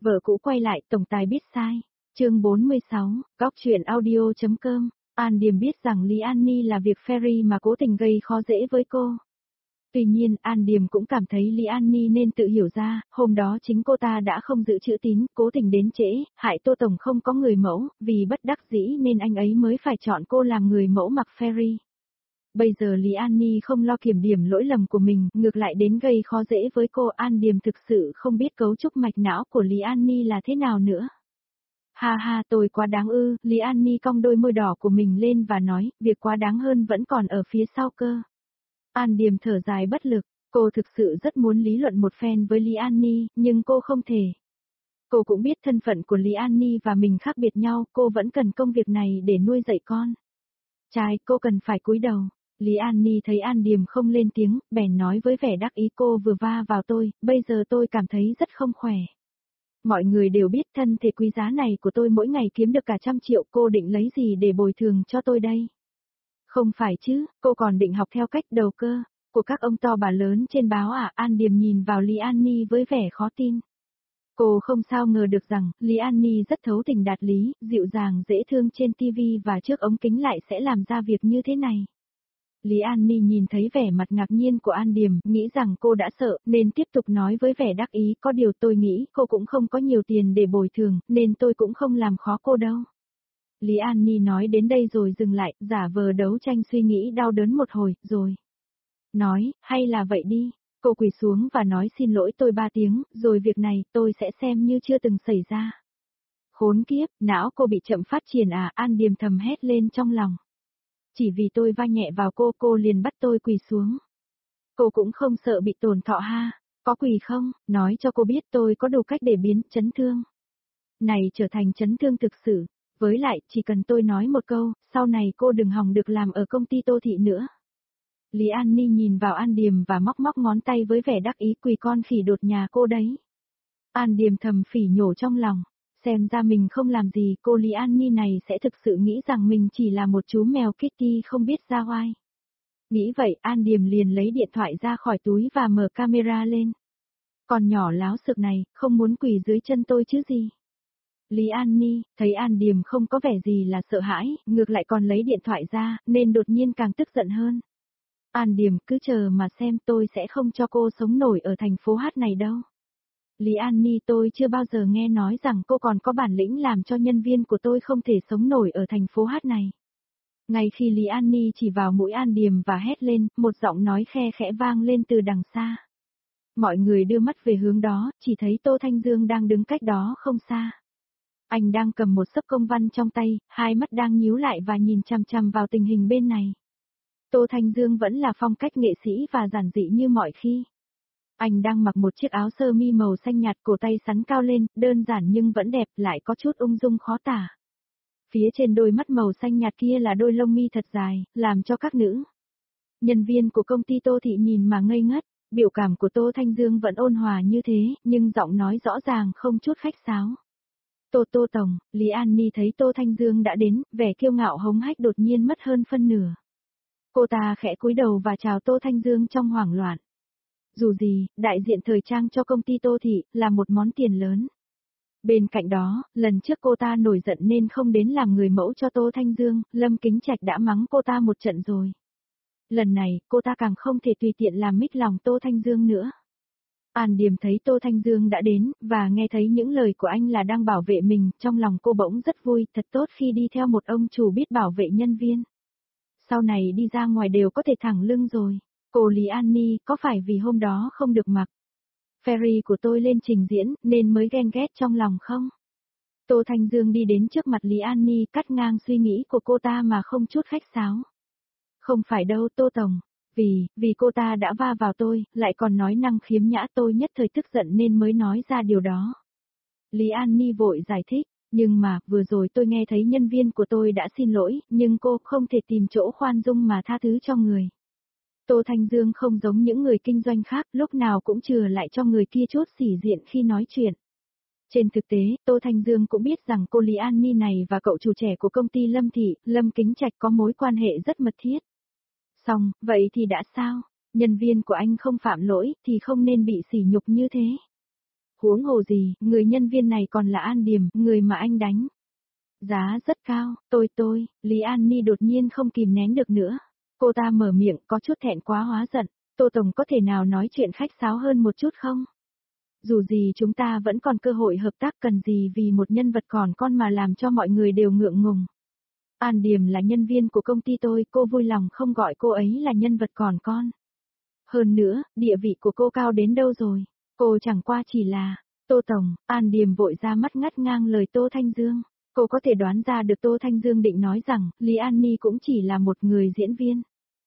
Vợ cũ quay lại, tổng tài biết sai. Chương 46, Góc truyện audio.com. An Điềm biết rằng Lý An Ni là việc Ferry mà cố tình gây khó dễ với cô. Tuy nhiên, An Điềm cũng cảm thấy Lý An Ni nên tự hiểu ra, hôm đó chính cô ta đã không giữ chữ tín, cố tình đến trễ, hại Tô Tổng không có người mẫu, vì bất đắc dĩ nên anh ấy mới phải chọn cô làm người mẫu mặc Ferry. Bây giờ Lý An Ni không lo kiểm điểm lỗi lầm của mình, ngược lại đến gây khó dễ với cô. An Điềm thực sự không biết cấu trúc mạch não của Lý An Ni là thế nào nữa. Ha ha, tôi quá đáng ư. Lý An Ni cong đôi môi đỏ của mình lên và nói, việc quá đáng hơn vẫn còn ở phía sau cơ. An Điềm thở dài bất lực, cô thực sự rất muốn lý luận một phen với Lý An Ni, nhưng cô không thể. Cô cũng biết thân phận của Lý An Ni và mình khác biệt nhau, cô vẫn cần công việc này để nuôi dạy con. Trai, cô cần phải cúi đầu. Lý An Ni thấy An Điềm không lên tiếng, bèn nói với vẻ đắc ý, cô vừa va vào tôi, bây giờ tôi cảm thấy rất không khỏe. Mọi người đều biết thân thể quý giá này của tôi mỗi ngày kiếm được cả 100 triệu, cô định lấy gì để bồi thường cho tôi đây? Không phải chứ, cô còn định học theo cách đầu cơ của các ông to bà lớn trên báo à? An Điềm nhìn vào Lý An Ni với vẻ khó tin. Cô không sao ngờ được rằng, Lý An Ni rất thấu tình đạt lý, dịu dàng dễ thương trên TV và trước ống kính lại sẽ làm ra việc như thế này. Lý An Ni nhìn thấy vẻ mặt ngạc nhiên của An Điềm, nghĩ rằng cô đã sợ, nên tiếp tục nói với vẻ đắc ý, có điều tôi nghĩ cô cũng không có nhiều tiền để bồi thường, nên tôi cũng không làm khó cô đâu. Lý An Ni nói đến đây rồi dừng lại, giả vờ đấu tranh suy nghĩ đau đớn một hồi, rồi nói, hay là vậy đi. Cô quỳ xuống và nói xin lỗi tôi 3 tiếng, rồi việc này tôi sẽ xem như chưa từng xảy ra. Khốn kiếp, não cô bị chậm phát triển à? An Điềm thầm hét lên trong lòng. Chỉ vì tôi va nhẹ vào cô liền bắt tôi quỳ xuống. Cô cũng không sợ bị tổn thọ ha? Có quỳ không? Nói cho cô biết tôi có đủ cách để biến chấn thương này trở thành chấn thương thực sự. Với lại, chỉ cần tôi nói một câu, sau này cô đừng hòng được làm ở công ty Tô Thị nữa. Lý An Ni nhìn vào An Điềm và móc móc ngón tay với vẻ đắc ý, quỳ con khỉ đột nhà cô đấy. An Điềm thầm phỉ nhổ trong lòng. Xem ra mình không làm gì, cô Lý An Ni này sẽ thực sự nghĩ rằng mình chỉ là một chú mèo Kitty không biết ra oai. Nghĩ vậy, An Điềm liền lấy điện thoại ra khỏi túi và mở camera lên. Con nhỏ láo xược này, không muốn quỳ dưới chân tôi chứ gì. Lý An Ni, thấy An Điềm không có vẻ gì là sợ hãi, ngược lại còn lấy điện thoại ra, nên đột nhiên càng tức giận hơn. An Điềm, cứ chờ mà xem, tôi sẽ không cho cô sống nổi ở thành phố Hát này đâu. Lý An Ni, tôi chưa bao giờ nghe nói rằng cô còn có bản lĩnh làm cho nhân viên của tôi không thể sống nổi ở thành phố Hát này. Ngay khi Lý An Ni chỉ vào mũi An Điềm và hét lên, một giọng nói khe khẽ vang lên từ đằng xa. Mọi người đưa mắt về hướng đó, chỉ thấy Tô Thanh Dương đang đứng cách đó không xa. Anh đang cầm một xấp công văn trong tay, hai mắt đang nhíu lại và nhìn chằm chằm vào tình hình bên này. Tô Thanh Dương vẫn là phong cách nghệ sĩ và giản dị như mọi khi. Anh đang mặc một chiếc áo sơ mi màu xanh nhạt, cổ tay sắn cao lên, đơn giản nhưng vẫn đẹp, lại có chút ung dung khó tả. Phía trên đôi mắt màu xanh nhạt kia là đôi lông mi thật dài, làm cho các nữ nhân viên của công ty Tô Thị nhìn mà ngây ngất. Biểu cảm của Tô Thanh Dương vẫn ôn hòa như thế, nhưng giọng nói rõ ràng không chút khách sáo. Tô Tổng, Lý An Ni thấy Tô Thanh Dương đã đến, vẻ kiêu ngạo hống hách đột nhiên mất hơn phân nửa. Cô ta khẽ cúi đầu và chào Tô Thanh Dương trong hoảng loạn. Dù gì, đại diện thời trang cho công ty Tô Thị là một món tiền lớn. Bên cạnh đó, lần trước cô ta nổi giận nên không đến làm người mẫu cho Tô Thanh Dương, Lâm Kính Trạch đã mắng cô ta một trận rồi. Lần này, cô ta càng không thể tùy tiện làm mít lòng Tô Thanh Dương nữa. An Điềm thấy Tô Thanh Dương đã đến, và nghe thấy những lời của anh là đang bảo vệ mình, trong lòng cô bỗng rất vui, thật tốt khi đi theo một ông chủ biết bảo vệ nhân viên. Sau này đi ra ngoài đều có thể thẳng lưng rồi. Cô Lý An Ni, có phải vì hôm đó không được mặc Ferry của tôi lên trình diễn, nên mới ghen ghét trong lòng không? Tô Thanh Dương đi đến trước mặt Lý An Ni, cắt ngang suy nghĩ của cô ta mà không chút khách sáo. Không phải đâu Tô Tổng, vì cô ta đã va vào tôi, lại còn nói năng khiếm nhã, tôi nhất thời tức giận nên mới nói ra điều đó. Lý An Ni vội giải thích, nhưng mà, vừa rồi tôi nghe thấy nhân viên của tôi đã xin lỗi, nhưng cô không thể tìm chỗ khoan dung mà tha thứ cho người. Tô Thanh Dương không giống những người kinh doanh khác, lúc nào cũng chừa lại cho người kia chút sĩ diện khi nói chuyện. Trên thực tế, Tô Thanh Dương cũng biết rằng cô Lý An Ni này và cậu chủ trẻ của công ty Lâm Thị, Lâm Kính Trạch có mối quan hệ rất mật thiết. Xong, vậy thì đã sao? Nhân viên của anh không phạm lỗi thì không nên bị sỉ nhục như thế. huống hồ gì, người nhân viên này còn là An Điềm, người mà anh đánh. Giá rất cao, Lý An Ni đột nhiên không kìm nén được nữa. Cô ta mở miệng có chút thẹn quá hóa giận, Tô Tổng có thể nào nói chuyện khách sáo hơn một chút không? Dù gì chúng ta vẫn còn cơ hội hợp tác, cần gì vì một nhân vật còn con mà làm cho mọi người đều ngượng ngùng. An Điềm là nhân viên của công ty tôi, cô vui lòng không gọi cô ấy là nhân vật còn con. Hơn nữa, địa vị của cô cao đến đâu rồi? Cô chẳng qua chỉ là, Tô Tổng, An Điềm vội ra mắt ngắt ngang lời Tô Thanh Dương. Cô có thể đoán ra được Tô Thanh Dương định nói rằng, Lý An Ni cũng chỉ là một người diễn viên.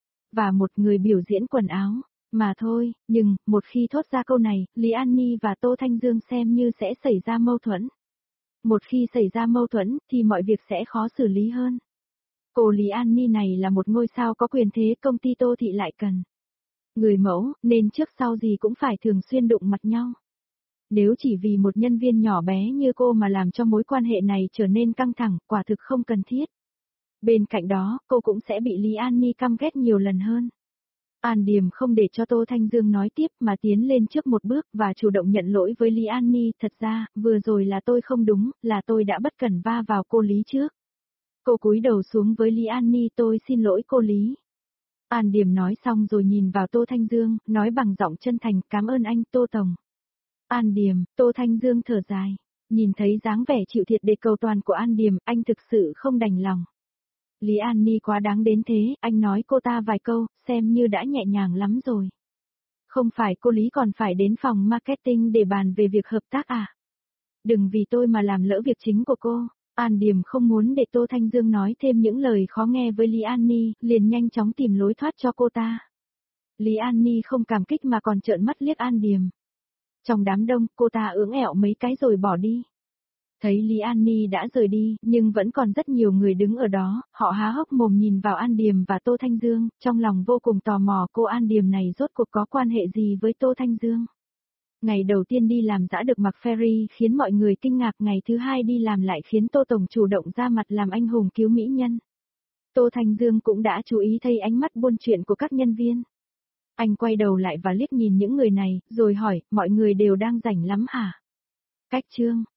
Và một người biểu diễn quần áo, mà thôi, nhưng, một khi thốt ra câu này, Lý An Ni và Tô Thanh Dương xem như sẽ xảy ra mâu thuẫn. Một khi xảy ra mâu thuẫn, thì mọi việc sẽ khó xử lý hơn. Cô Lý An Ni này là một ngôi sao có quyền thế, công ty Tô Thị lại cần. Người mẫu, nên trước sau gì cũng phải thường xuyên đụng mặt nhau. Nếu chỉ vì một nhân viên nhỏ bé như cô mà làm cho mối quan hệ này trở nên căng thẳng, quả thực không cần thiết. Bên cạnh đó, cô cũng sẽ bị Lý An Ni căm ghét nhiều lần hơn. An Điềm không để cho Tô Thanh Dương nói tiếp mà tiến lên trước một bước và chủ động nhận lỗi với Lý An Ni. Thật ra, vừa rồi là tôi không đúng, là tôi đã bất cẩn va vào cô Lý trước. Cô cúi đầu xuống với Lý An Ni, tôi xin lỗi cô Lý. An Điềm nói xong rồi nhìn vào Tô Thanh Dương, nói bằng giọng chân thành, cảm ơn anh, Tô Tổng. An Điềm, Tô Thanh Dương thở dài. Nhìn thấy dáng vẻ chịu thiệt để cầu toàn của An Điềm, anh thực sự không đành lòng. Lý An Ni quá đáng đến thế, anh nói cô ta vài câu, xem như đã nhẹ nhàng lắm rồi. Không phải cô Lý còn phải đến phòng marketing để bàn về việc hợp tác à? Đừng vì tôi mà làm lỡ việc chính của cô. An Điềm không muốn để Tô Thanh Dương nói thêm những lời khó nghe với Lý An Ni, liền nhanh chóng tìm lối thoát cho cô ta. Lý An Ni không cảm kích mà còn trợn mắt liếc An Điềm. Trong đám đông, cô ta ưỡng ẹo mấy cái rồi bỏ đi. Thấy Lý An Ni đã rời đi, nhưng vẫn còn rất nhiều người đứng ở đó, họ há hốc mồm nhìn vào An Điềm và Tô Thanh Dương, trong lòng vô cùng tò mò cô An Điềm này rốt cuộc có quan hệ gì với Tô Thanh Dương. Ngày đầu tiên đi làm đã được mặc ferry khiến mọi người kinh ngạc, ngày thứ hai đi làm lại khiến Tô Tổng chủ động ra mặt làm anh hùng cứu mỹ nhân. Tô Thanh Dương cũng đã chú ý thấy ánh mắt buôn chuyện của các nhân viên. Anh quay đầu lại và liếc nhìn những người này, rồi hỏi, mọi người đều đang rảnh lắm hả? Cách chương